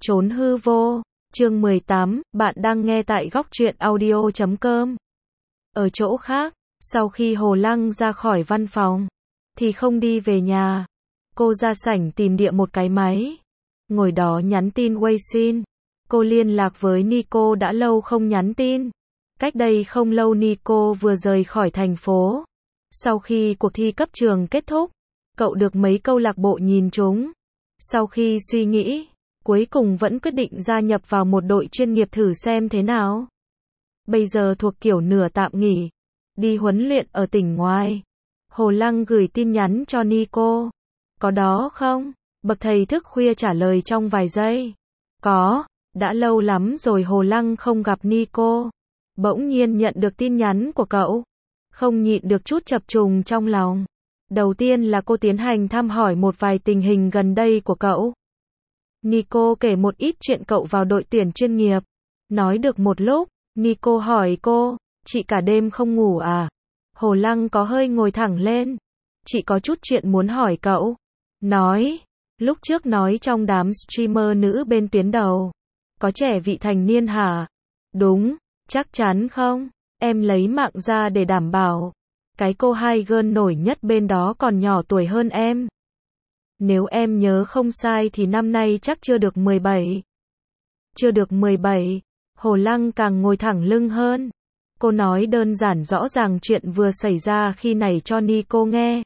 Trốn hư vô, chương 18, bạn đang nghe tại góc truyện audio.com. Ở chỗ khác, sau khi Hồ Lăng ra khỏi văn phòng, thì không đi về nhà. Cô ra sảnh tìm địa một cái máy. Ngồi đó nhắn tin Weixin. Cô liên lạc với Nico đã lâu không nhắn tin. Cách đây không lâu Nico vừa rời khỏi thành phố. Sau khi cuộc thi cấp trường kết thúc, cậu được mấy câu lạc bộ nhìn trúng. Sau khi suy nghĩ, cuối cùng vẫn quyết định gia nhập vào một đội chuyên nghiệp thử xem thế nào. Bây giờ thuộc kiểu nửa tạm nghỉ, đi huấn luyện ở tỉnh ngoài. Hồ Lăng gửi tin nhắn cho Nico. Có đó không? Bậc thầy thức khuya trả lời trong vài giây. Có, đã lâu lắm rồi Hồ Lăng không gặp Nico. Bỗng nhiên nhận được tin nhắn của cậu. Không nhịn được chút chập trùng trong lòng. Đầu tiên là cô tiến hành thăm hỏi một vài tình hình gần đây của cậu. Nico kể một ít chuyện cậu vào đội tuyển chuyên nghiệp. Nói được một lúc, Nico hỏi cô, chị cả đêm không ngủ à? Hồ Lăng có hơi ngồi thẳng lên. Chị có chút chuyện muốn hỏi cậu. Nói, lúc trước nói trong đám streamer nữ bên tuyến đầu. Có trẻ vị thành niên hả? Đúng, chắc chắn không? Em lấy mạng ra để đảm bảo. Cái cô hai girl nổi nhất bên đó còn nhỏ tuổi hơn em. Nếu em nhớ không sai thì năm nay chắc chưa được 17. Chưa được 17. Hồ Lăng càng ngồi thẳng lưng hơn. Cô nói đơn giản rõ ràng chuyện vừa xảy ra khi này cho Nico nghe.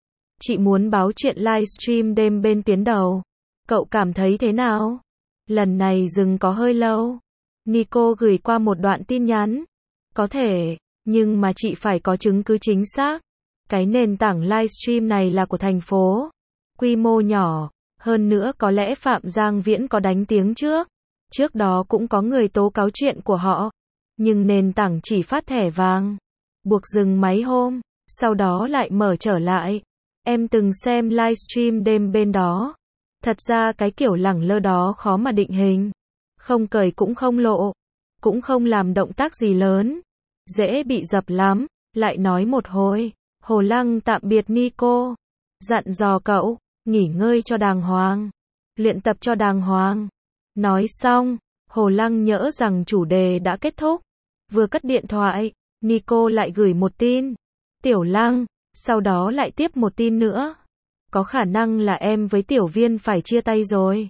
Chị muốn báo chuyện livestream đêm bên tuyến đầu. Cậu cảm thấy thế nào? Lần này dừng có hơi lâu. Nico gửi qua một đoạn tin nhắn. Có thể, nhưng mà chị phải có chứng cứ chính xác. Cái nền tảng livestream này là của thành phố. Quy mô nhỏ, hơn nữa có lẽ Phạm Giang Viễn có đánh tiếng trước. Trước đó cũng có người tố cáo chuyện của họ. Nhưng nền tảng chỉ phát thẻ vàng. Buộc dừng mấy hôm, sau đó lại mở trở lại. Em từng xem livestream đêm bên đó. Thật ra cái kiểu lẳng lơ đó khó mà định hình. Không cười cũng không lộ. Cũng không làm động tác gì lớn. Dễ bị dập lắm. Lại nói một hồi. Hồ Lăng tạm biệt Nico. Dặn dò cậu, nghỉ ngơi cho đàng hoàng. Luyện tập cho đàng hoàng. Nói xong, Hồ Lăng nhỡ rằng chủ đề đã kết thúc. Vừa cất điện thoại, Nico lại gửi một tin. Tiểu Lăng, sau đó lại tiếp một tin nữa. Có khả năng là em với Tiểu Viên phải chia tay rồi.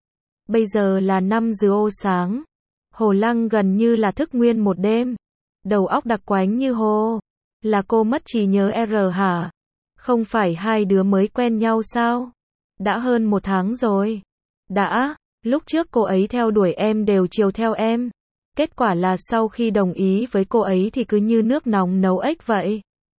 Bây giờ là 5 giờ sáng. Hồ Lăng gần như là thức nguyên một đêm. Đầu óc đặc quánh như hồ. Là cô mất trí nhớ R hả? Không phải hai đứa mới quen nhau sao? Đã hơn 1 tháng rồi. Đã, lúc trước cô ấy theo đuổi em đều chiều theo em. Kết quả là sau khi đồng ý với cô ấy thì cứ như nước nóng nấu ếch vậy.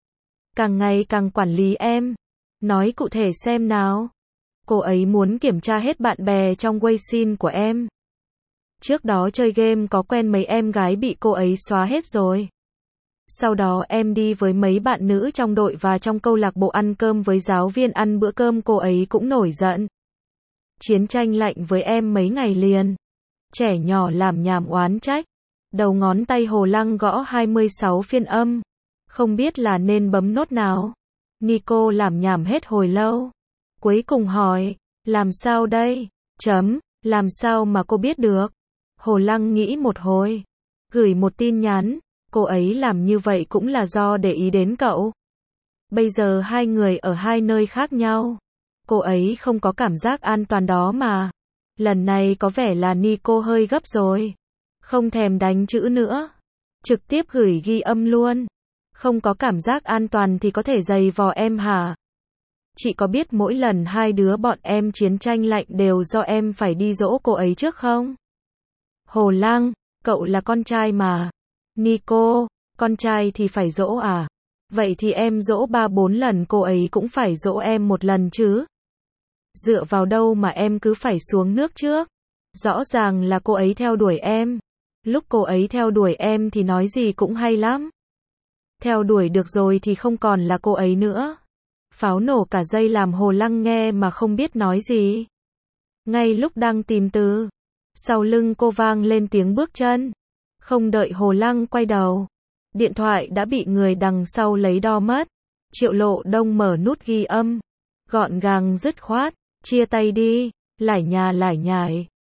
Càng ngày càng quản lý em. Nói cụ thể xem nào. Cô ấy muốn kiểm tra hết bạn bè trong Weixin của em. Trước đó chơi game có quen mấy em gái bị cô ấy xóa hết rồi. Sau đó em đi với mấy bạn nữ trong đội và trong câu lạc bộ ăn cơm với giáo viên ăn bữa cơm cô ấy cũng nổi giận. Chiến tranh lạnh với em mấy ngày liền. Trẻ nhỏ làm nhảm oán trách. Đầu ngón tay Hồ Lăng gõ 26 phiên âm. Không biết là nên bấm nốt nào. Nico làm nhảm hết hồi lâu. Cuối cùng hỏi, làm sao đây? Làm sao mà cô biết được? Hồ Lăng nghĩ một hồi. Gửi một tin nhắn. Cô ấy làm như vậy cũng là do để ý đến cậu. Bây giờ hai người ở hai nơi khác nhau. Cô ấy không có cảm giác an toàn đó mà. Lần này có vẻ là Nico hơi gấp rồi. Không thèm đánh chữ nữa. Trực tiếp gửi ghi âm luôn. Không có cảm giác an toàn thì có thể giày vò em hả? Chị có biết mỗi lần hai đứa bọn em chiến tranh lạnh đều do em phải đi dỗ cô ấy trước không? Hồ Lăng, cậu là con trai mà. Nico, con trai thì phải dỗ à? Vậy thì em dỗ 3-4 lần cô ấy cũng phải dỗ em 1 lần chứ? Dựa vào đâu mà em cứ phải xuống nước trước? Rõ ràng là cô ấy theo đuổi em. Lúc cô ấy theo đuổi em thì nói gì cũng hay lắm. Theo đuổi được rồi thì không còn là cô ấy nữa. Pháo nổ cả dây làm Hồ Lăng nghe mà không biết nói gì. Ngay lúc đang tìm từ, sau lưng cô vang lên tiếng bước chân. Không đợi Hồ Lăng quay đầu, điện thoại đã bị người đằng sau lấy đo mất. Triệu Lộ Đông mở nút ghi âm, gọn gàng dứt khoát, chia tay đi, lải nhà lải nhải.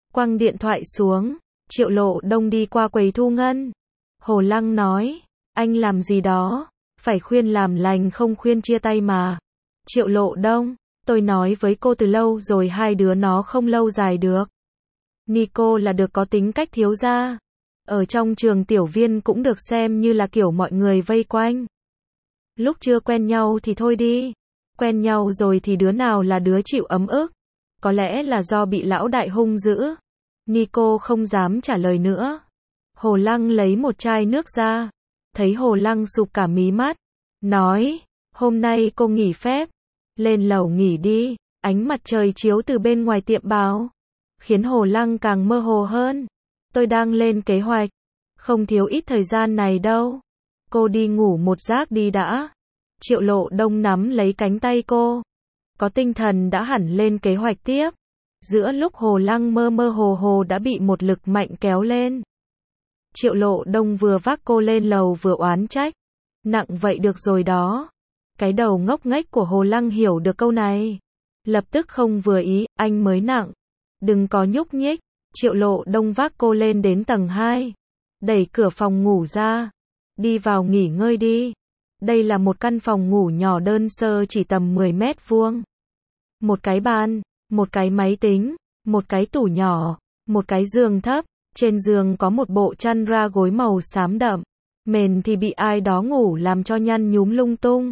Quăng điện thoại xuống, Triệu Lộ Đông đi qua quầy thu ngân. Hồ Lăng nói, anh làm gì đó, phải khuyên làm lành không khuyên chia tay mà. Triệu Lộ Đông, tôi nói với cô từ lâu rồi hai đứa nó không lâu dài được. Nico là được có tính cách thiếu gia. Ở trong trường tiểu viên cũng được xem như là kiểu mọi người vây quanh. Lúc chưa quen nhau thì thôi đi. Quen nhau rồi thì đứa nào là đứa chịu ấm ức. Có lẽ là do bị lão đại hung dữ. Nico không dám trả lời nữa. Hồ Lăng lấy một chai nước ra. Thấy Hồ Lăng sụp cả mí mắt. Nói, hôm nay cô nghỉ phép. Lên lầu nghỉ đi. Ánh mặt trời chiếu từ bên ngoài tiệm báo. Khiến Hồ Lăng càng mơ hồ hơn. Tôi đang lên kế hoạch. Không thiếu ít thời gian này đâu. Cô đi ngủ một giấc đi đã. Triệu Lộ Đông nắm lấy cánh tay cô. Có tinh thần đã hẳn lên kế hoạch tiếp. Giữa lúc Hồ Lăng mơ mơ hồ hồ đã bị một lực mạnh kéo lên. Triệu Lộ Đông vừa vác cô lên lầu vừa oán trách. Nặng vậy được rồi đó. Cái đầu ngốc nghếch của Hồ Lăng hiểu được câu này. Lập tức không vừa ý, anh mới nặng. Đừng có nhúc nhích. Triệu Lộ Đông vác cô lên đến tầng 2. Đẩy cửa phòng ngủ ra. Đi vào nghỉ ngơi đi. Đây là một căn phòng ngủ nhỏ đơn sơ chỉ tầm 10 mét vuông. Một cái bàn, một cái máy tính, một cái tủ nhỏ, một cái giường thấp. Trên giường có một bộ chăn ra gối màu xám đậm. Mền thì bị ai đó ngủ làm cho nhăn nhúm lung tung.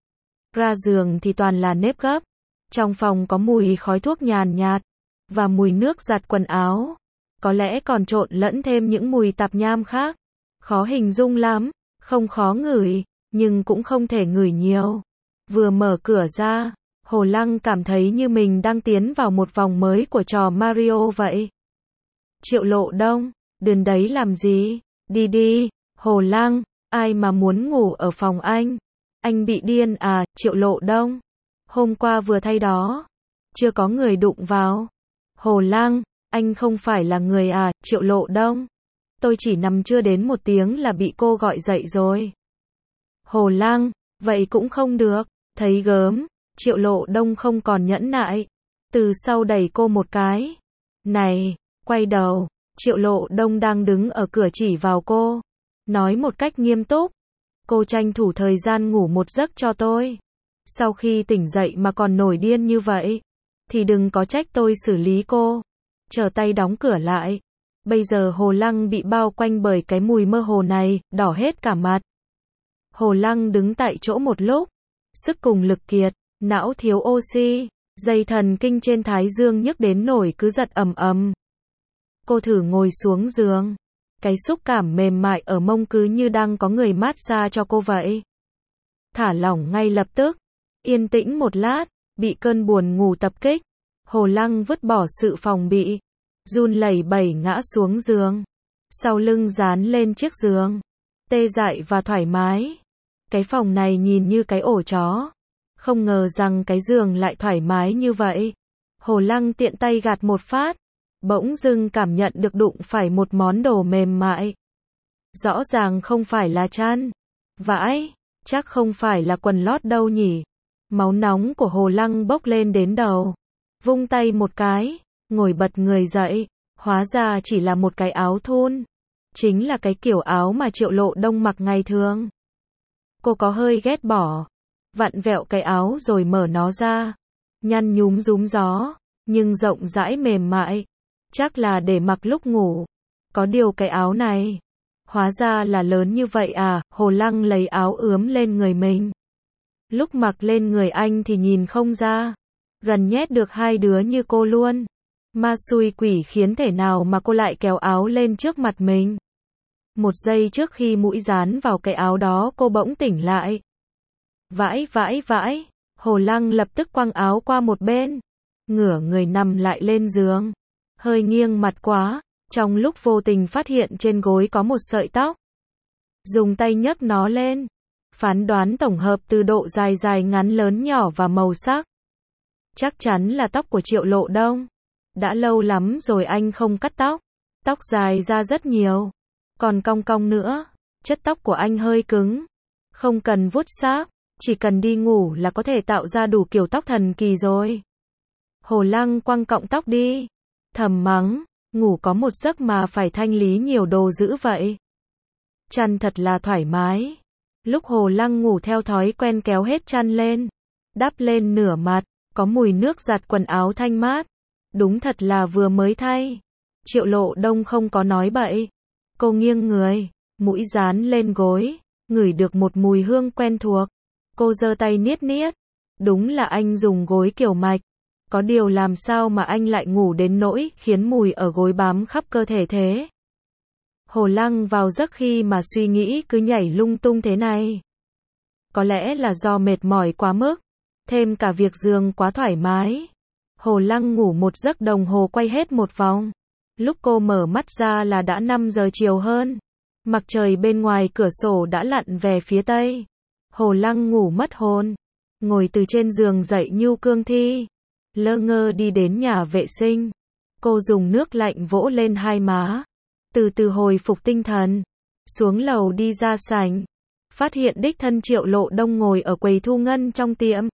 Ra giường thì toàn là nếp gấp. Trong phòng có mùi khói thuốc nhàn nhạt. Và mùi nước giặt quần áo. Có lẽ còn trộn lẫn thêm những mùi tạp nham khác. Khó hình dung lắm. Không khó ngửi. Nhưng cũng không thể ngửi nhiều. Vừa mở cửa ra. Hồ Lăng cảm thấy như mình đang tiến vào một vòng mới của trò Mario vậy. Triệu Lộ Đông, đừng đấy làm gì? Đi đi. Hồ Lăng, ai mà muốn ngủ ở phòng anh? Anh bị điên à? Triệu Lộ Đông. Hôm qua vừa thay đó. Chưa có người đụng vào. Hồ Lăng, anh không phải là người à? Triệu Lộ Đông. Tôi chỉ nằm chưa đến 1 tiếng là bị cô gọi dậy rồi. Hồ Lăng, vậy cũng không được. Thấy gớm. Triệu Lộ Đông không còn nhẫn nại. Từ sau đẩy cô một cái. Này, quay đầu. Triệu Lộ Đông đang đứng ở cửa chỉ vào cô. Nói một cách nghiêm túc. Cô tranh thủ thời gian ngủ một giấc cho tôi. Sau khi tỉnh dậy mà còn nổi điên như vậy. Thì đừng có trách tôi xử lý cô. Trở tay đóng cửa lại. Bây giờ Hồ Lăng bị bao quanh bởi cái mùi mơ hồ này, đỏ hết cả mặt. Hồ Lăng đứng tại chỗ một lúc. Sức cùng lực kiệt, não thiếu oxy. Dây thần kinh trên thái dương nhức đến nổi cứ giật ầm ầm. Cô thử ngồi xuống giường. Cái xúc cảm mềm mại ở mông cứ như đang có người massage cho cô vậy. Thả lỏng ngay lập tức. Yên tĩnh một lát, bị cơn buồn ngủ tập kích. Hồ Lăng vứt bỏ sự phòng bị. Run lẩy bẩy ngã xuống giường. Sau lưng dán lên chiếc giường. Tê dại và thoải mái. Cái phòng này nhìn như cái ổ chó. Không ngờ rằng cái giường lại thoải mái như vậy. Hồ Lăng tiện tay gạt một phát. Bỗng dưng cảm nhận được đụng phải một món đồ mềm mại. Rõ ràng không phải là chăn. Vãi, chắc không phải là quần lót đâu nhỉ. Máu nóng của Hồ Lăng bốc lên đến đầu. Vung tay một cái, ngồi bật người dậy. Hóa ra chỉ là một cái áo thun. Chính là cái kiểu áo mà Triệu Lộ Đông mặc ngày thường. Cô có hơi ghét bỏ. Vặn vẹo cái áo rồi mở nó ra. Nhăn nhúm rúm gió, nhưng rộng rãi mềm mại. Chắc là để mặc lúc ngủ. Có điều cái áo này, hóa ra là lớn như vậy à? Hồ Lăng lấy áo ướm lên người mình. Lúc mặc lên người anh thì nhìn không ra. Gần nhét được hai đứa như cô luôn. Ma xui quỷ khiến thể nào mà cô lại kéo áo lên trước mặt mình. Một giây trước khi mũi dán vào cái áo đó cô bỗng tỉnh lại. Vãi vãi vãi. Hồ Lăng lập tức quăng áo qua một bên. Ngửa người nằm lại lên giường. Hơi nghiêng mặt quá. Trong lúc vô tình phát hiện trên gối có một sợi tóc. Dùng tay nhấc nó lên. Phán đoán tổng hợp từ độ dài dài ngắn lớn nhỏ và màu sắc. Chắc chắn là tóc của Triệu Lộ Đông. Đã lâu lắm rồi anh không cắt tóc. Tóc dài ra rất nhiều. Còn cong cong nữa. Chất tóc của anh hơi cứng. Không cần vuốt sáp. Chỉ cần đi ngủ là có thể tạo ra đủ kiểu tóc thần kỳ rồi. Hồ Lăng quăng cọng tóc đi. Thầm mắng. ngủ có một giấc mà phải thanh lý nhiều đồ dữ vậy. Chăn thật là thoải mái. Lúc Hồ Lăng ngủ theo thói quen kéo hết chăn lên, đắp lên nửa mặt, có mùi nước giặt quần áo thanh mát. Đúng thật là vừa mới thay. Triệu Lộ Đông không có nói bậy. Cô nghiêng người, mũi dán lên gối, ngửi được một mùi hương quen thuộc. Cô giơ tay niết niết. Đúng là anh dùng gối kiểu mạch. Có điều làm sao mà anh lại ngủ đến nỗi khiến mùi ở gối bám khắp cơ thể thế? Hồ Lăng vào giấc khi mà suy nghĩ cứ nhảy lung tung thế này. Có lẽ là do mệt mỏi quá mức, thêm cả việc giường quá thoải mái. Hồ Lăng ngủ một giấc đồng hồ quay hết một vòng. Lúc cô mở mắt ra là đã 5 giờ chiều hơn. Mặt trời bên ngoài cửa sổ đã lặn về phía tây. Hồ Lăng ngủ mất hồn, ngồi từ trên giường dậy như cương thi, lơ ngơ đi đến nhà vệ sinh. Cô dùng nước lạnh vỗ lên hai má, từ từ hồi phục tinh thần, xuống lầu đi ra sảnh, phát hiện đích thân Triệu Lộ Đông ngồi ở quầy thu ngân trong tiệm.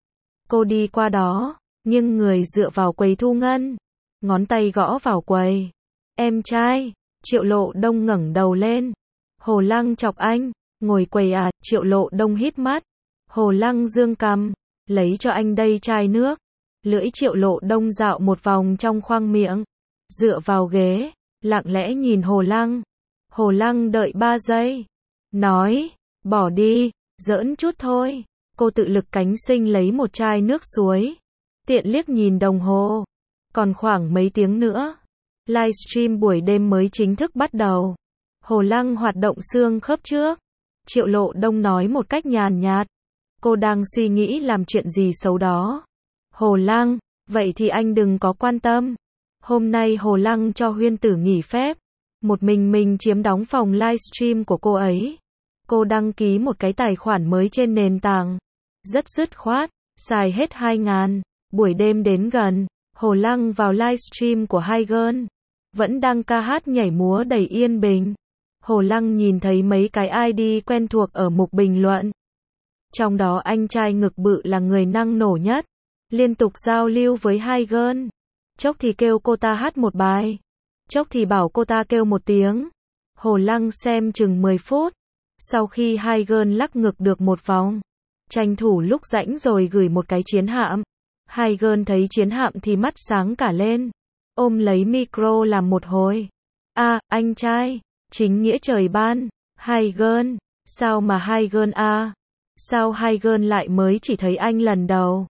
Cô đi qua đó, nghiêng người dựa vào quầy thu ngân, ngón tay gõ vào quầy. Em trai. Triệu Lộ Đông ngẩng đầu lên. Hồ Lăng chọc anh, ngồi quầy à? Triệu Lộ Đông híp mắt. Hồ Lăng dương cằm, lấy cho anh đây chai nước. Lưỡi Triệu Lộ Đông dạo một vòng trong khoang miệng, dựa vào ghế, lặng lẽ nhìn Hồ Lăng. Hồ Lăng đợi 3 giây, nói, bỏ đi, giỡn chút thôi. Cô tự lực cánh sinh lấy một chai nước suối, tiện liếc nhìn đồng hồ, còn khoảng mấy tiếng nữa, livestream buổi đêm mới chính thức bắt đầu. Hồ Lăng hoạt động xương khớp trước. Triệu Lộ Đông nói một cách nhàn nhạt, cô đang suy nghĩ làm chuyện gì xấu đó. Hồ Lăng, vậy thì anh đừng có quan tâm. Hôm nay Hồ Lăng cho Huyên Tử nghỉ phép, một mình chiếm đóng phòng livestream của cô ấy. Cô đăng ký một cái tài khoản mới trên nền tảng, rất dứt khoát, xài hết 2.000. Buổi đêm đến gần, Hồ Lăng vào livestream của hai girl, vẫn đang ca hát nhảy múa đầy yên bình. Hồ Lăng nhìn thấy mấy cái ID quen thuộc ở mục bình luận. Trong đó anh trai ngực bự là người năng nổ nhất, liên tục giao lưu với hai girl. Chốc thì kêu cô ta hát một bài, chốc thì bảo cô ta kêu một tiếng. Hồ Lăng xem chừng 10 phút. Sau khi hai girl lắc ngực được một vòng, tranh thủ lúc rảnh rồi gửi một cái chiến hạm. Hai girl thấy chiến hạm thì mắt sáng cả lên, ôm lấy micro làm một hồi. À, anh trai, chính nghĩa trời ban. Hai girl, sao mà hai girl à? Sao hai girl lại mới chỉ thấy anh lần đầu?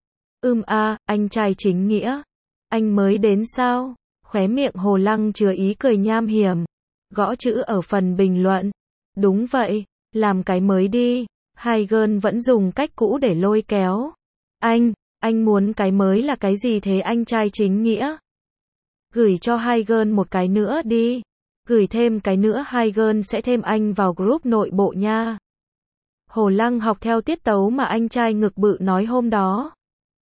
Anh trai chính nghĩa, anh mới đến sao? Khóe miệng Hồ Lăng chứa ý cười nham hiểm, gõ chữ ở phần bình luận. Đúng vậy, làm cái mới đi. Hai girl vẫn dùng cách cũ để lôi kéo. Anh muốn cái mới là cái gì thế anh trai chính nghĩa? Gửi cho hai girl một cái nữa đi. Gửi thêm cái nữa hai girl sẽ thêm anh vào group nội bộ nha. Hồ Lăng học theo tiết tấu mà anh trai ngực bự nói hôm đó.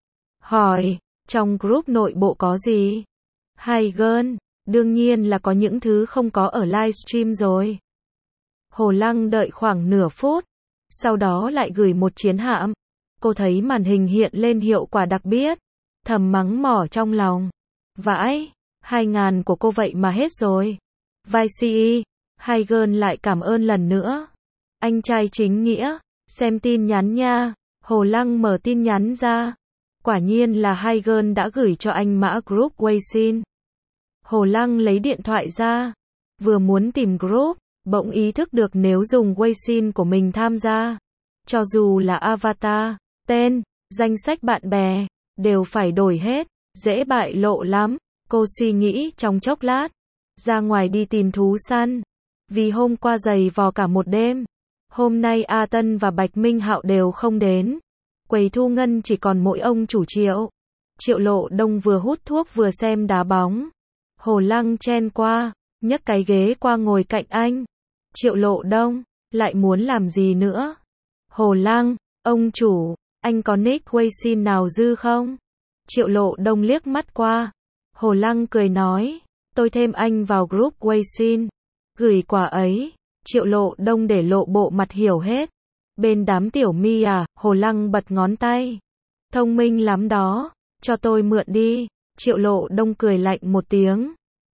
Hỏi, trong group nội bộ có gì? Hai girl, đương nhiên là có những thứ không có ở livestream rồi. Hồ Lăng đợi khoảng nửa phút, sau đó lại gửi một chiến hạm. Cô thấy màn hình hiện lên hiệu quả đặc biệt, thầm mắng mỏ trong lòng. Vãi, 2.000 của cô vậy mà hết rồi. Vai CE, hai girl lại cảm ơn lần nữa. Anh trai chính nghĩa, xem tin nhắn nha. Hồ Lăng mở tin nhắn ra. Quả nhiên là hai girl đã gửi cho anh mã group Weixin. Hồ Lăng lấy điện thoại ra, vừa muốn tìm group, bỗng ý thức được nếu dùng Weixin của mình tham gia, cho dù là avatar, tên, danh sách bạn bè, đều phải đổi hết, dễ bại lộ lắm. Cô suy nghĩ trong chốc lát, ra ngoài đi tìm thú săn. Vì hôm qua giày vò cả một đêm, hôm nay A Tân và Bạch Minh Hạo đều không đến. Quầy thu ngân chỉ còn mỗi ông chủ Triệu. Triệu Lộ Đông vừa hút thuốc vừa xem đá bóng. Hồ Lăng chen qua, nhấc cái ghế qua ngồi cạnh anh. Triệu Lộ Đông, lại muốn làm gì nữa? Hồ Lăng, ông chủ, anh có nick Weixin nào dư không? Triệu Lộ Đông liếc mắt qua. Hồ Lăng cười nói, tôi thêm anh vào group Weixin. Gửi quà ấy. Triệu Lộ Đông để lộ bộ mặt hiểu hết. Bên đám tiểu mi à? Hồ Lăng bật ngón tay. Thông minh lắm đó, cho tôi mượn đi. Triệu Lộ Đông cười lạnh một tiếng.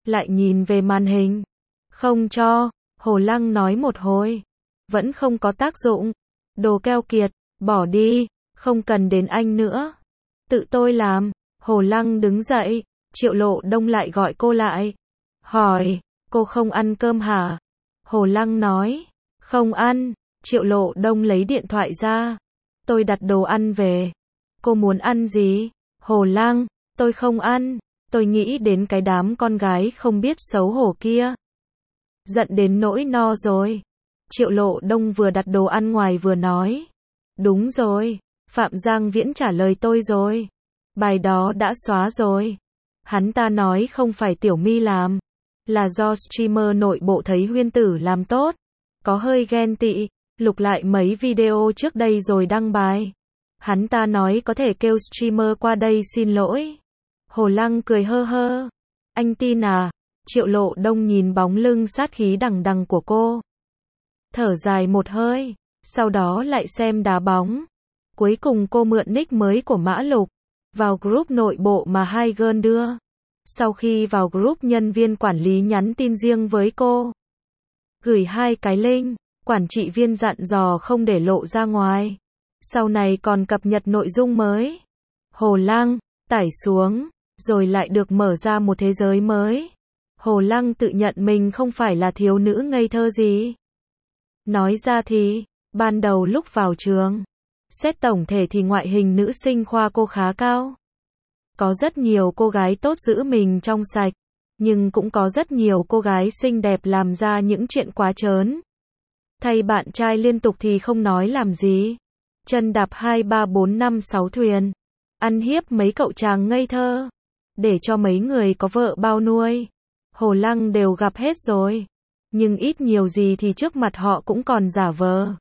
lại nhìn về màn hình. Không cho, Hồ Lăng nói một hồi. Vẫn không có tác dụng. Đồ keo kiệt, bỏ đi, không cần đến anh nữa. Tự tôi làm. Hồ Lăng đứng dậy, Triệu Lộ Đông lại gọi cô lại. Hỏi, cô không ăn cơm hả? Hồ Lăng nói, không ăn. Triệu Lộ Đông lấy điện thoại ra. Tôi đặt đồ ăn về. Cô muốn ăn gì? Hồ Lăng, tôi không ăn. Tôi nghĩ đến cái đám con gái không biết xấu hổ kia. Giận đến nỗi no rồi. Triệu Lộ Đông vừa đặt đồ ăn ngoài vừa nói. Đúng rồi, Phạm Giang Viễn trả lời tôi rồi. Bài đó đã xóa rồi. Hắn ta nói không phải Tiểu My làm. Là do streamer nội bộ thấy Huyên Tử làm tốt. Có hơi ghen tị, lục lại mấy video trước đây rồi đăng bài. Hắn ta nói có thể kêu streamer qua đây xin lỗi. Hồ Lăng cười hơ hơ. Anh tin à? Triệu Lộ Đông nhìn bóng lưng sát khí đằng đằng của cô. Thở dài một hơi, sau đó lại xem đá bóng. Cuối cùng cô mượn nick mới của Mã Lục, vào group nội bộ mà hai girl đưa. Sau khi vào group, nhân viên quản lý nhắn tin riêng với cô. Gửi 2 cái link, quản trị viên dặn dò không để lộ ra ngoài. Sau này còn cập nhật nội dung mới. Hồ Lăng, tải xuống, rồi lại được mở ra một thế giới mới. Hồ Lăng tự nhận mình không phải là thiếu nữ ngây thơ gì. Nói ra thì, ban đầu lúc vào trường, xét tổng thể thì ngoại hình nữ sinh khoa cô khá cao. Có rất nhiều cô gái tốt giữ mình trong sạch, nhưng cũng có rất nhiều cô gái xinh đẹp làm ra những chuyện quá trớn. Thay bạn trai liên tục thì không nói làm gì. Chân đạp 2, 3, 4, 5, 6 thuyền. Ăn hiếp mấy cậu chàng ngây thơ. Để cho mấy người có vợ bao nuôi. Hồ Lăng đều gặp hết rồi. Nhưng ít nhiều gì thì trước mặt họ cũng còn giả vờ.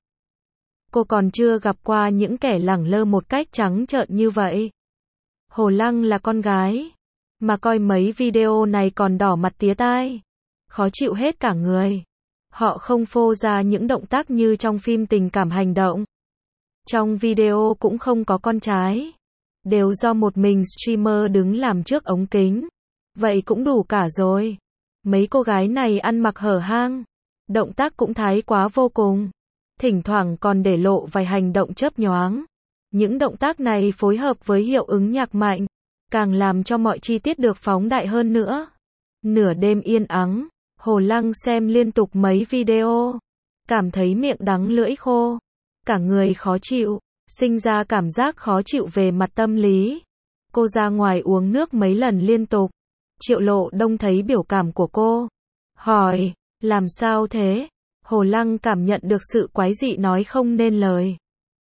Cô còn chưa gặp qua những kẻ lẳng lơ một cách trắng trợn như vậy. Hồ Lăng là con gái. Mà coi mấy video này còn đỏ mặt tía tai. Khó chịu hết cả người. Họ không phô ra những động tác như trong phim tình cảm hành động. Trong video cũng không có con trai. Đều do một mình streamer đứng làm trước ống kính. Vậy cũng đủ cả rồi. Mấy cô gái này ăn mặc hở hang. Động tác cũng thái quá vô cùng. Thỉnh thoảng còn để lộ vài hành động chớp nhoáng. Những động tác này phối hợp với hiệu ứng nhạc mạnh, càng làm cho mọi chi tiết được phóng đại hơn nữa. Nửa đêm yên ắng, Hồ Lăng xem liên tục mấy video. Cảm thấy miệng đắng lưỡi khô. Cả người khó chịu, sinh ra cảm giác khó chịu về mặt tâm lý. Cô ra ngoài uống nước mấy lần liên tục. Triệu Lộ Đông thấy biểu cảm của cô. Hỏi, làm sao thế? Hồ Lăng cảm nhận được sự quái dị nói không nên lời.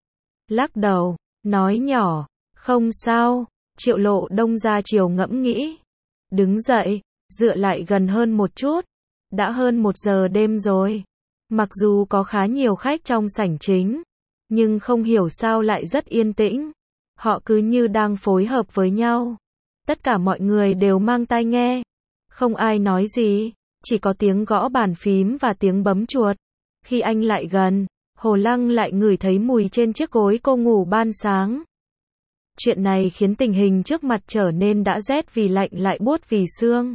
Lắc đầu, nói nhỏ, không sao. Triệu Lộ Đông ra chiều ngẫm nghĩ. Đứng dậy, dựa lại gần hơn một chút. Đã hơn 1 giờ đêm rồi. Mặc dù có khá nhiều khách trong sảnh chính, nhưng không hiểu sao lại rất yên tĩnh. Họ cứ như đang phối hợp với nhau. Tất cả mọi người đều mang tai nghe. Không ai nói gì, chỉ có tiếng gõ bàn phím và tiếng bấm chuột. Khi anh lại gần, Hồ Lăng lại ngửi thấy mùi trên chiếc gối cô ngủ ban sáng. Chuyện này khiến tình hình trước mặt trở nên đã rét vì lạnh lại buốt vì sương.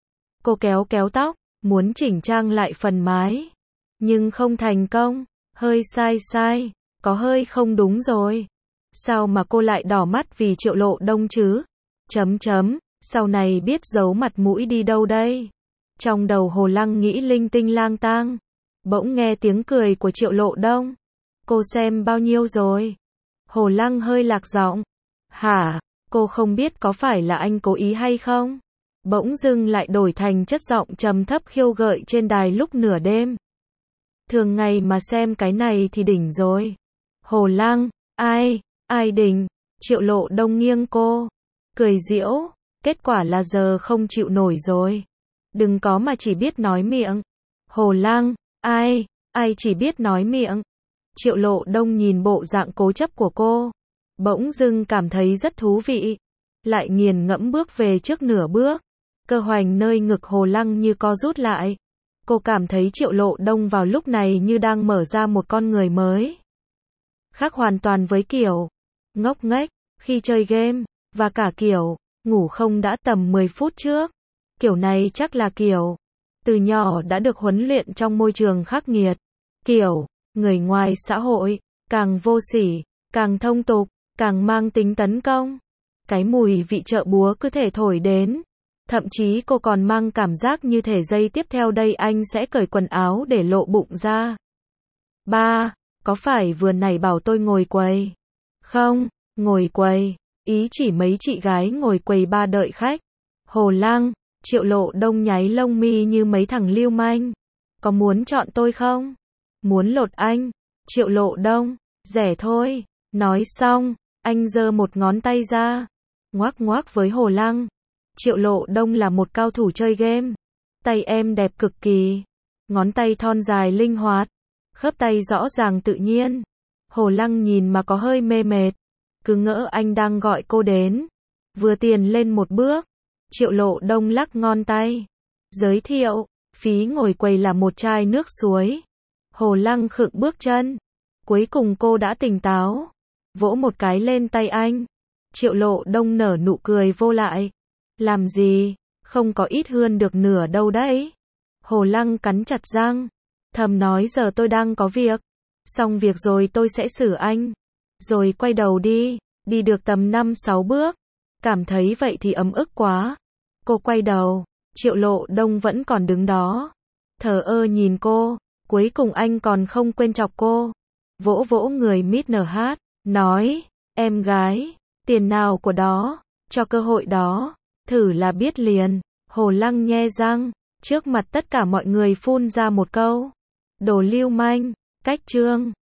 Cô kéo kéo tóc, muốn chỉnh trang lại phần mái. Nhưng không thành công, hơi sai, có hơi không đúng rồi. Sao mà cô lại đỏ mắt vì Triệu Lộ Đông chứ? Sau này biết giấu mặt mũi đi đâu đây? Trong đầu Hồ Lăng nghĩ linh tinh lang tang. Bỗng nghe tiếng cười của Triệu Lộ Đông. Cô xem bao nhiêu rồi? Hồ Lăng hơi lạc giọng. Hả? Cô không biết có phải là anh cố ý hay không? Bỗng dưng lại đổi thành chất giọng trầm thấp khiêu gợi trên đài lúc nửa đêm. Thường ngày mà xem cái này thì đỉnh rồi. Hồ Lăng, ai đỉnh? Triệu Lộ Đông nghiêng cô. Cười giễu, kết quả là giờ không chịu nổi rồi. Đừng có mà chỉ biết nói miệng. Hồ Lăng, ai chỉ biết nói miệng. Triệu Lộ Đông nhìn bộ dạng cố chấp của cô. Bỗng dưng cảm thấy rất thú vị. Lại nghiền ngẫm bước về trước nửa bước. Cơ hoành nơi ngực Hồ Lăng như co rút lại. Cô cảm thấy Triệu Lộ Đông vào lúc này như đang mở ra một con người mới. Khác hoàn toàn với kiểu ngốc nghếch khi chơi game, và cả kiểu ngủ không đã tầm 10 phút trước. Kiểu này chắc là kiểu từ nhỏ đã được huấn luyện trong môi trường khắc nghiệt. Kiểu người ngoài xã hội, càng vô sỉ, càng thông tục, càng mang tính tấn công. Cái mùi vị chợ búa cứ thể thổi đến. Thậm chí cô còn mang cảm giác như thể giây tiếp theo đây anh sẽ cởi quần áo để lộ bụng ra. Ba, có phải vừa nãy bảo tôi ngồi quầy? Không, ngồi quầy, ý chỉ mấy chị gái ngồi quầy ba đợi khách. Hồ Lăng, Triệu Lộ Đông nháy lông mi như mấy thằng lưu manh. Có muốn chọn tôi không? Muốn lột anh? Triệu Lộ Đông, rẻ thôi. Nói xong, anh giơ một ngón tay ra, ngoắc ngoắc với Hồ Lăng. Triệu Lộ Đông là một cao thủ chơi game. Tay em đẹp cực kỳ. Ngón tay thon dài linh hoạt, khớp tay rõ ràng tự nhiên. Hồ Lăng nhìn mà có hơi mê mệt, cứ ngỡ anh đang gọi cô đến. Vừa tiến lên một bước, Triệu Lộ Đông lắc ngón tay. Giới thiệu, phí ngồi quầy là một chai nước suối. Hồ Lăng khựng bước chân. Cuối cùng cô đã tỉnh táo, vỗ một cái lên tay anh. Triệu Lộ Đông nở nụ cười vô lại. Làm gì, không có ít hơn được nửa đâu đấy. Hồ Lăng cắn chặt răng, thầm nói giờ tôi đang có việc. Xong việc rồi tôi sẽ xử anh. Rồi quay đầu đi, đi được tầm 5-6 bước. Cảm thấy vậy thì ấm ức quá. Cô quay đầu, Triệu Lộ Đông vẫn còn đứng đó, thờ ơ nhìn cô. Cuối cùng anh còn không quên chọc cô. Vỗ vỗ người Mít NH, nói, em gái, tiền nào của đó, cho cơ hội đó, thử là biết liền. Hồ Lăng nhe răng, trước mặt tất cả mọi người phun ra một câu. Đồ lưu manh, cách chương.